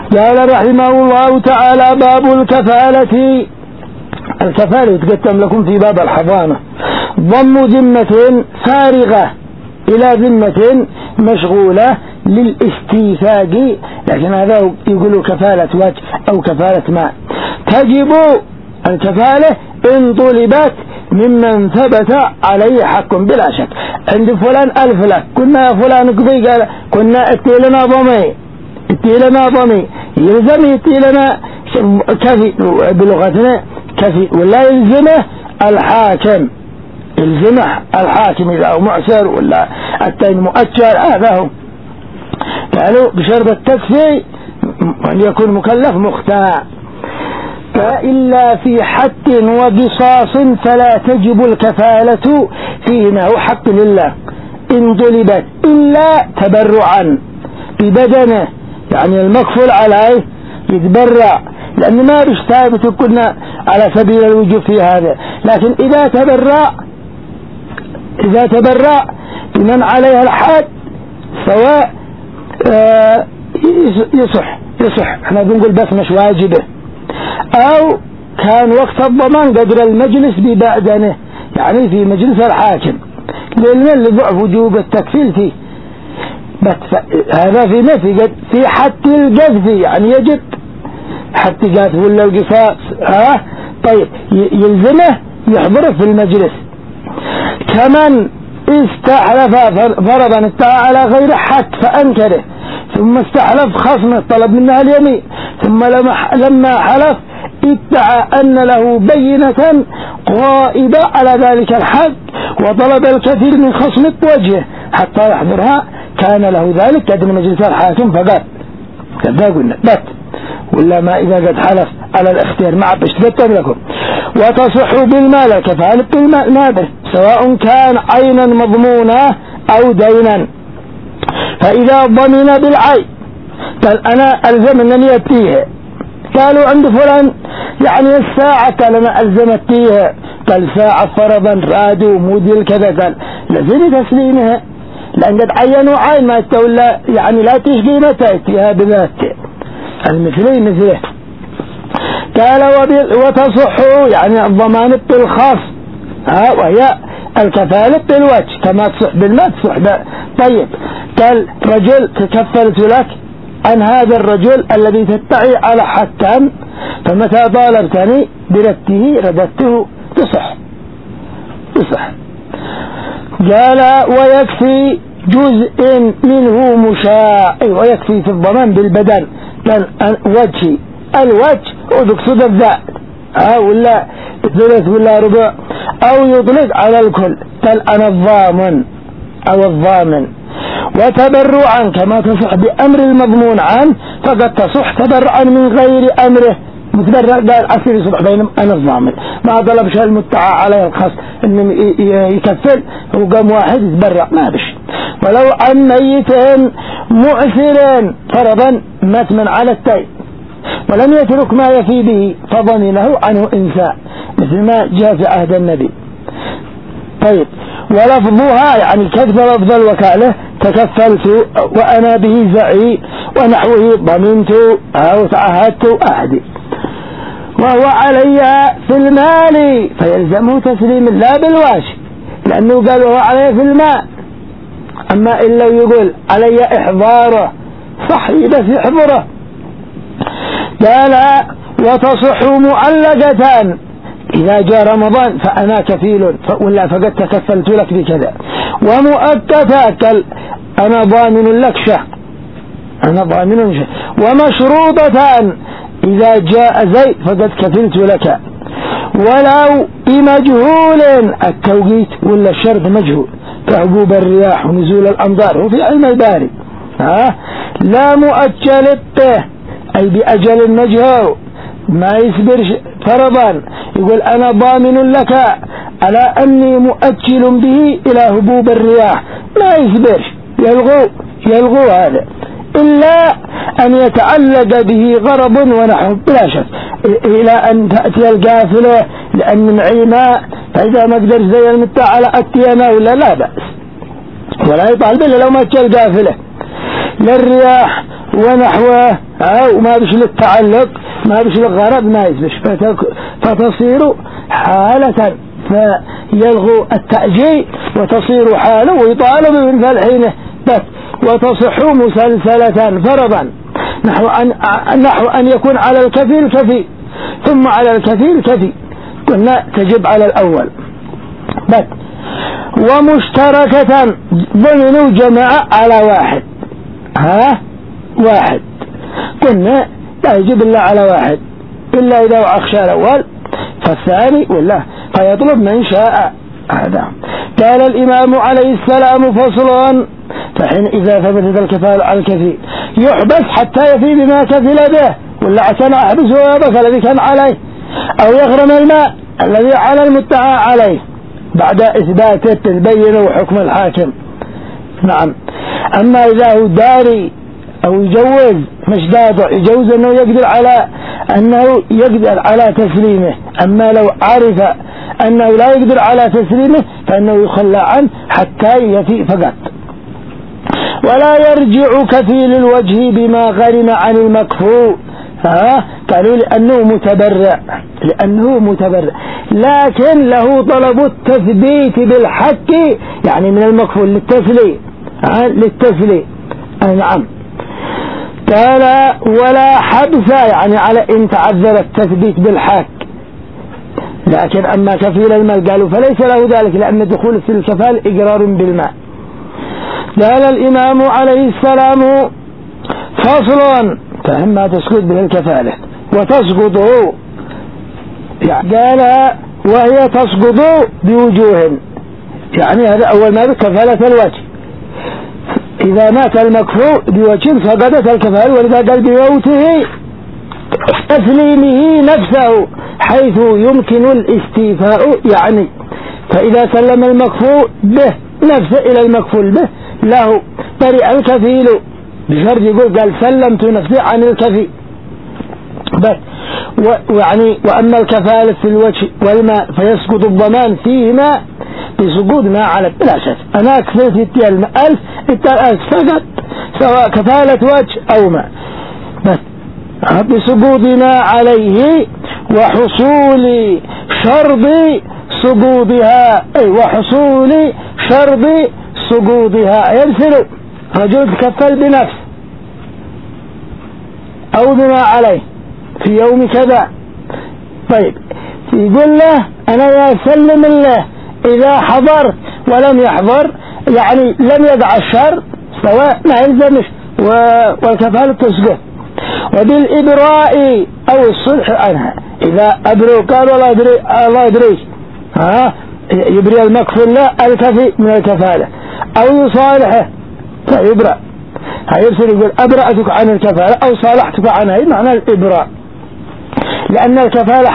قال رحمه الله تعالى: باب الكفالة. الكفالة يتقدم لكم في باب الحضانة: ضم ذمة فارغة إلى ذمة مشغولة للاستيفاق، لكن هذا يقول كفالة وجه أو كفالة ماء. تجب الكفالة إن طلبت ممن ثبت عليه حق بلا شك. عند فلان ألف لك، كنا يا فلان قضي، قال كنا اتيلنا ضمي يلزم يتيلنا كفي بلغتنا كفي، ولا يلزمه الحاكم، يلزمه الحاكم إذا هو معسر ولا التين مؤجر. هذا هو. قالوا بشرط التكفي أن يكون مكلف مختار. إلا في حد وقصاص فلا تجب الكفالة فيه، ما هو حق لله إن طلبت إلا تبرعا ببدنه، يعني المكفول عليه يتبرع، لأن ما بش ثابت كنا على سبيل الوجوب في هذا. لكن إذا تبرع بمن عليها الحد سواء يصح احنا بنقول بس مش واجبه، أو كان وقت الضمان قدر المجلس ببعدنه، يعني في مجلس الحاكم لضعف وجوب التكفيل فيه. هذا في نفي في حد القذف، يعني يجب حد قذف ولا القصاص. طيب يلزمه يحضره في المجلس. كمن استحلف فرضا اتعى على غير حق فأنكره، ثم استحلف خصمه طلب منها اليمين، ثم لما حلف ادعى أن له بينة غائبة على ذلك الحق وطلب الكثير من خصم وجهه حتى يحضرها، كان له ذلك قدم مجلس الحاكم فقال كذا قلنا بات، ولا ما إذا قد حلف على الاختيار مع بشتبتم لكم. وتصح بالمال كفالة بالمال سواء كان عينا مضمونة أو دينا. فإذا ضمن بالعين قال أنا ألزم أنني أتيها، قالوا عند فلان يعني الساعة، قال أنا ألزمتيها، قال ساعة فرضا رادوا موديل كذا، قال لازم تسليمها لأن قد عينوا عين ما تولى، يعني لا تشقي متى اتيها بذات المثلين مثله. قال وتصح يعني الضمان بالخاص، وهي الكفالة بالوجه كما تصح بالمال تصح. طيب قال رجل تكفلت لك عن هذا الرجل الذي تدعي على حكا، فمتى طالبتني برده رددته، تصح. قال ويكفي جزء منه مشاع، ويكفي في الضمان بالبدن. قال وجهي الوجه وتقصد الذات ولا ثلث ولا ربع، أو يطلق على الكل، قال أنا الضامن أو الضامن. وتبرعا كما تصح بأمر المضمون عنه فقد تصح تبرعا من غير أمره، متبرع قال عسير صبح بينهم أنا الضامن، ما طلب شيء المدعى عليه الخاص إنه يكفل وقام واحد يتبرع ما بش. ولو عن ميت معسر فرضا مات من على التين ولم يترك ما يفي به فضمنه عنه إنساء مثل ما جاء في عهد النبي. طيب ولفظها يعني كذب لفظ الوكالة تكفلت وأنا به زعي ونحوه ضمنت أو تعهدت أحدي، وهو علي في المال فيلزمه تسليم لا بالواجب، لأنه قال وهو علي في المال. أما إلا يقول علي إحضاره صح بس يحضره. قال وتصح معلقة إذا جاء رمضان فأنا كفيل ولا فقد تكفلت لك بكذا، ومؤكدة أنا ضامن لك شهر، أنا ضامن شهر. ومشروطة إذا جاء زيد فقد كفلت لك، ولو بمجهول التوقيت ولا الشرط مجهول كهبوب الرياح ونزول الأمطار وفي علم الباري لا مؤجل به أي بأجل مجهول ما يصبر فرضا، يقول أنا ضامن لك على أني مؤجل به إلى هبوب الرياح، ما يصبر يلغو هذا، إلا أن يتعلق به غرض ونحو بلا شك، إلى أن تأتي القافلة لأن معي ماء فإذا ما قدر زي المتاع على أتينا ولا لا بأس، ولا يطالب إلا لو ما تأتي القافلة. للرياح ونحوه أو ما بش للتعلق ما بش للغرض ما يثبش فتصير حالة فيلغو التأجيل وتصير حالة ويطالب من فالحين بس وتصح مسلسلة فرضا نحو أن يكون على الكفيل كفي ثم على الكفيل كفي قلنا تجب على الأول بس ومشتركة ضمنوا جماعة على واحد واحد قلنا لا يجب إلا على واحد إلا إذا أخشى الأول فالثاني ولا فيطلب من شاء هذا. قال الإمام عليه السلام فصل فحين إذا ثبتت الكفالة على الكفيل يحبس حتى يفي بما كفل به ولا عشان أحبس ويبك الذي كان عليه أو يغرم الماء الذي على المدعى عليه بعد إثباته تبين حكم الحاكم. نعم. أما إذا هو داري أو يجوز مش دافع يجوز أنه يقدر على تسليمه. أما لو عرف أنه لا يقدر على تسليمه فإنه يخلى عنه حتى يفي فقط. ولا يرجع كفيل الوجه بما غرم عن المكفو قالوا لأنه متبرع لكن له طلب التثبيت بالحق يعني من المكفول للتسليم نعم. قال ولا حبس يعني على إن تعذر التثبيت بالحق لكن أما كفيل المال قالوا فليس له ذلك لأن دخول في الكفال إقرار بالمال. قال الإمام عليه السلام فصل فهم ما تسقط به الكفالة وتسقط يعني قال وهي تسقط بوجوه يعني هذا أول ما كفالة الوجه إذا مات المكفو بوجه سقطت الكفالة ولذا قال بموته تسليمه نفسه حيث يمكن الاستيفاء يعني فإذا سلم المكفو به نفسه إلى المكفول به له طريق الكفيل بشرط يقول قال سلمت نفسي عن الكفيل بس ويعني وأما الكفالة في الوجه والماء فيسقط الضمان فيهما بسقوط ما على بلا شك أنا كفلت الألف سقط سواء كفالة وجه أو ماء بس بسقوط ما عليه وحصول شرط سقوطها وحصول شرط سقوطها يرسل رجل تكفل بنفس أو بما عليه في يوم كذا طيب يقول له أنا يسلم الله إذا حضر ولم يحضر يعني لم يدع الشر سواء ما يلزمش والكفالة تسقط. وبالإبراء أو الصلح عنها إذا أبروا قال الله يدريش يبري المكفول لا الكفي من الكفالة أو يصالحه فيبرأ هيرسل يقول أبرأتك عن الكفالة أو صالحتك عنها هي معنى الإبراء لأن الكفالة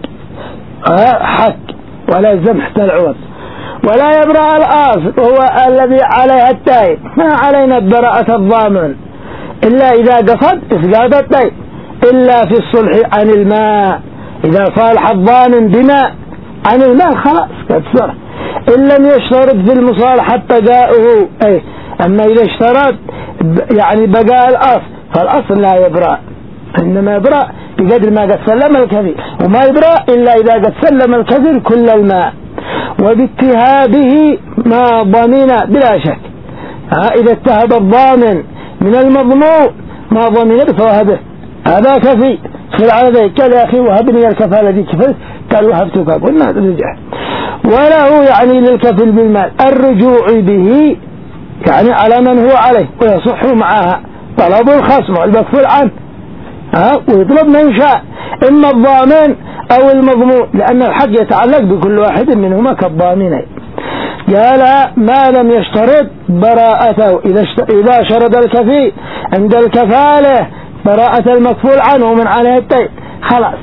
حق ولا يلزم حتى العوض. ولا يبرأ الآصل وهو الذي عليها التائب ما علينا براءة الضامن إلا إذا قصد إسقاط التائب إلا في الصلح عن الماء إذا صالح الضامن بماء عن الماء خلاص كتصر إن لم يشترط في المصالحة بقاؤه أما إذا اشترط يعني بقاء الأصل فالأصل لا يبرأ إنما يبرأ بقدر ما قد سلم الكثير وما يبرأ إلا إذا قد سلم الكثير كل الماء وباتهابه ما ضمن بلا شك إذا اتهب الضامن من المضمون ما ضمن بفوهبه هذا كفي صل على ذلك قال يا أخي وهبني الكفالة دي كفل قال وهبتك قلنا رجع. وله يعني للكفل بالمال الرجوع به يعني على من هو عليه ويصح معها طلب الخصم والمكفول عنه ويطلب من شاء إما الضامن أو المضمون لأن الحق يتعلق بكل واحد منهما كالضامنين. قال ما لم يشترط براءته إذا شرط الكفيل عند الكفالة براءة المكفول عنه من عليه التيب خلاص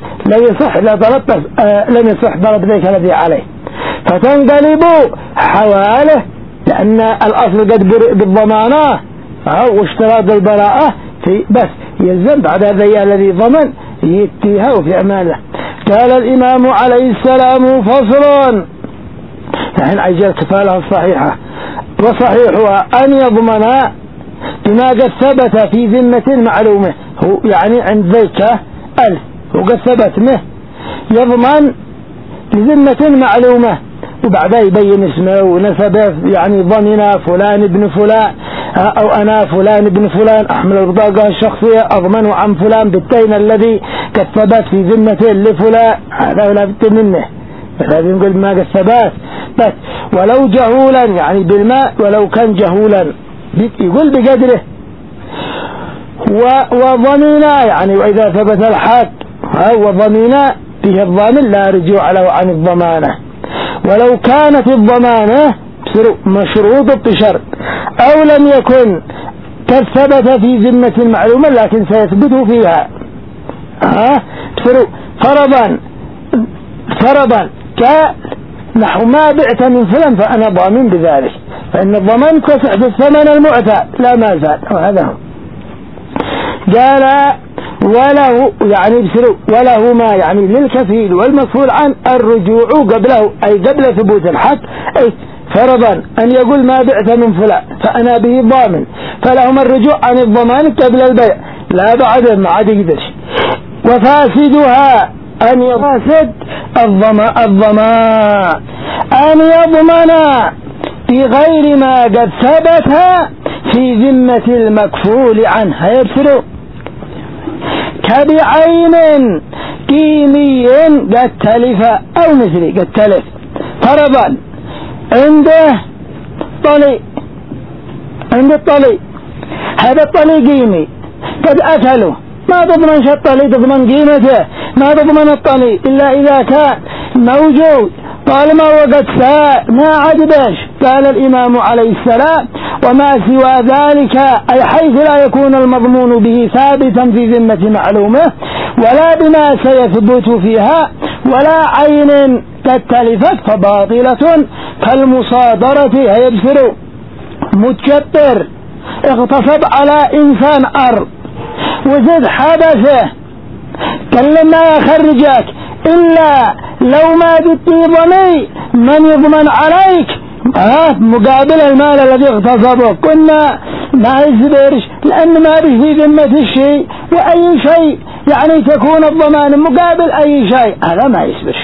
لم يصح ضرب ذلك الذي عليه فتنقلب حواله لأن الأصل قد بالضمانة واشتراط البراءة في بس يلزم بعد هذا الذي ضمن يتيها في أمانه. قال الإمام عليه السلام فصل فحين عجل الكفالة الصحيحة وصحيحها أن يضمن بما قد ثبت في ذمة معلومة، هو يعني عند ذيك 1000 وقد ثبت منه يضمن لذمة معلومة، وبعدها يبين اسمه ونسبه، يعني ضمن فلان ابن فلان، أو أنا فلان ابن فلان أحمل البطاقة الشخصية أضمن عن فلان بالدين الذي قد ثبت في ذمته لفلان، هذا لا بد منه، لازم نقول ما قد ثبت بس. ولو جهولا يعني بالماء، ولو كان جهولا يقول بقدره. وضمينا يعني وإذا ثبت الحد وضمينا به الضامن لا رجوع له عن الضمانة. ولو كانت الضمانة مشروط بشرط أو لم يكن قد ثبت في ذمة معلومة لكن سيثبت فيها، فرضا نحو ما بعت من فلان فأنا ضامن بذلك، فإن الضمان كسحب الثمن المعتاد لا ما زال، وهذا هو. قال وله يعني وله ما يعني للكفيل والمكفول عن الرجوع قبله، أي قبل ثبوت الحق، أي فرضا أن يقول ما بعت من فلان فأنا به ضامن، فلهم الرجوع عن الضمان قبل البيع لا بعد ما عاد يقدرش. وفاسدها أن يفاسد الضمان أن يضمن بغير ما قد ثبت في ذمة المكفول عنه، يبصر كبعين قيمي قد تلف أو مثلي قد تلف. فرضا عنده الطلي، هذا الطلي قيمي قد أكله، ما تضمن الطلي، تضمن قيمته، ما تضمن الطلي إلا إذا كان موجود، طالما وقد ساء ما عجبش. قال الإمام عليه السلام وما سوى ذلك أي حيث لا يكون المضمون به ثابتا في ذمة معلومة ولا بما سيثبت فيها ولا عين قد تلفت فباطلة كالمصادرة. هيبصر متكبر اغتصب على إنسان أرض وزد حبسه قال ما يخرجك إلا لو ما جدتي ضمي من يضمن عليك مقابل المال الذي اغتصبه. كنا ما يصبرش لأن ما به في ذمة الشيء، وأي شيء يعني تكون الضمان مقابل أي شيء هذا ما يصبرش.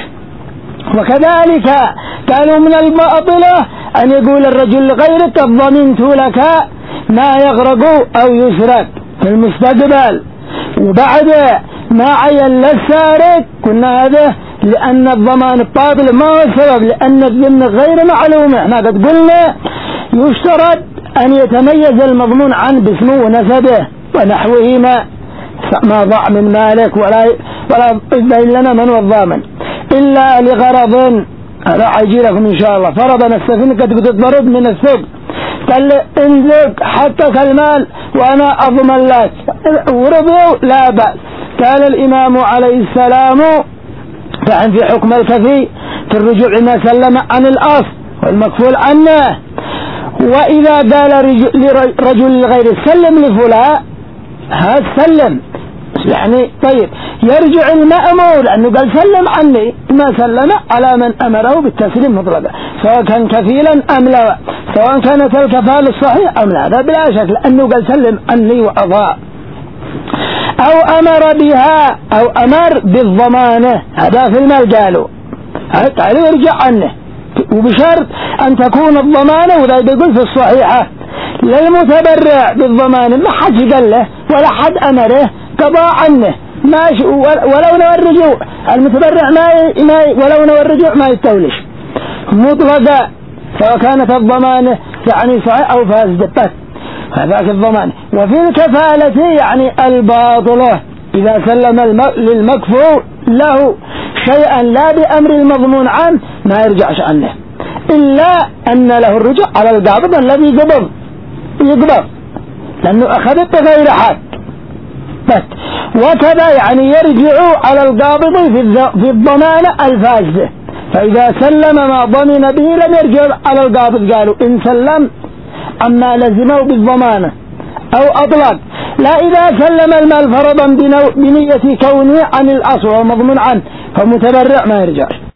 وكذلك قالوا من الباطلة أن يقول الرجل لغيرك ضمنت لك ما يغرق أو يسرق في المستقبل، وبعد ما عين للسارق كنا هذا لأن الضمان الباطل ما هو السبب، لأن الذمة غير معلومة. ما قد قلنا يشترط أن يتميز المضمون عن باسمه ونسبه ونحوه ما ضاع من مالك ولا يبين لنا من هو الضامن إلا لغرض. هذا حيجي لكم إن شاء الله. فرضا السفينة قد تضرب من السوق، قال انزق حقك المال وأنا أضمن لك، ورضوا لا بأس. قال الإمام عليه السلام فعن في حكم الكفي في الرجوع ما سلم عن الأصل والمكفول عنه. وإذا قال رجل لغير سلم لفلان هذا سلم يعني طيب يرجع المأمور لأنه قال سلم عني، ما سلم على من أمره بالتسليم مطلقا سواء كان كفيلا أم لا، سواء كانت الكفالة الصحيح أم لا، هذا بلا شك لأنه قال سلم عني وأضاء. أو أمر بها أو أمر بالضمانة، هذا في المال قالوا يرجع عنه، وبشرط أن تكون الضمانة وذا يقول في الصحيحة للمتبرع بالضمانة ما حد قال له ولا حد أمره قضى عنه ماشي، ولو نوى الرجوع المتبرع ولو نوى الرجوع ما يستولش مطلقا، سواء كانت الضمانة يعني صحيح أو فاسدة هذاك الضمان. وفي الكفالة يعني الباطلة إذا سلم للمكفول له شيئا لا بأمر المضمون عنه ما يرجعش عنه إلا أن له الرجوع على القابض الذي يقبض لأنه أخذت غير حق بس. وكذا يعني يرجع على القابض في الضمانة الفاسدة، فإذا سلم ما ضمن به لم يرجع على القابض. قالوا إن سلم أما لزمه بالضمانة أو أطلق، لا إذا سلم المال فرضا بنية كونه عن الأصل ومضمون عنه فمتبرع ما يرجع.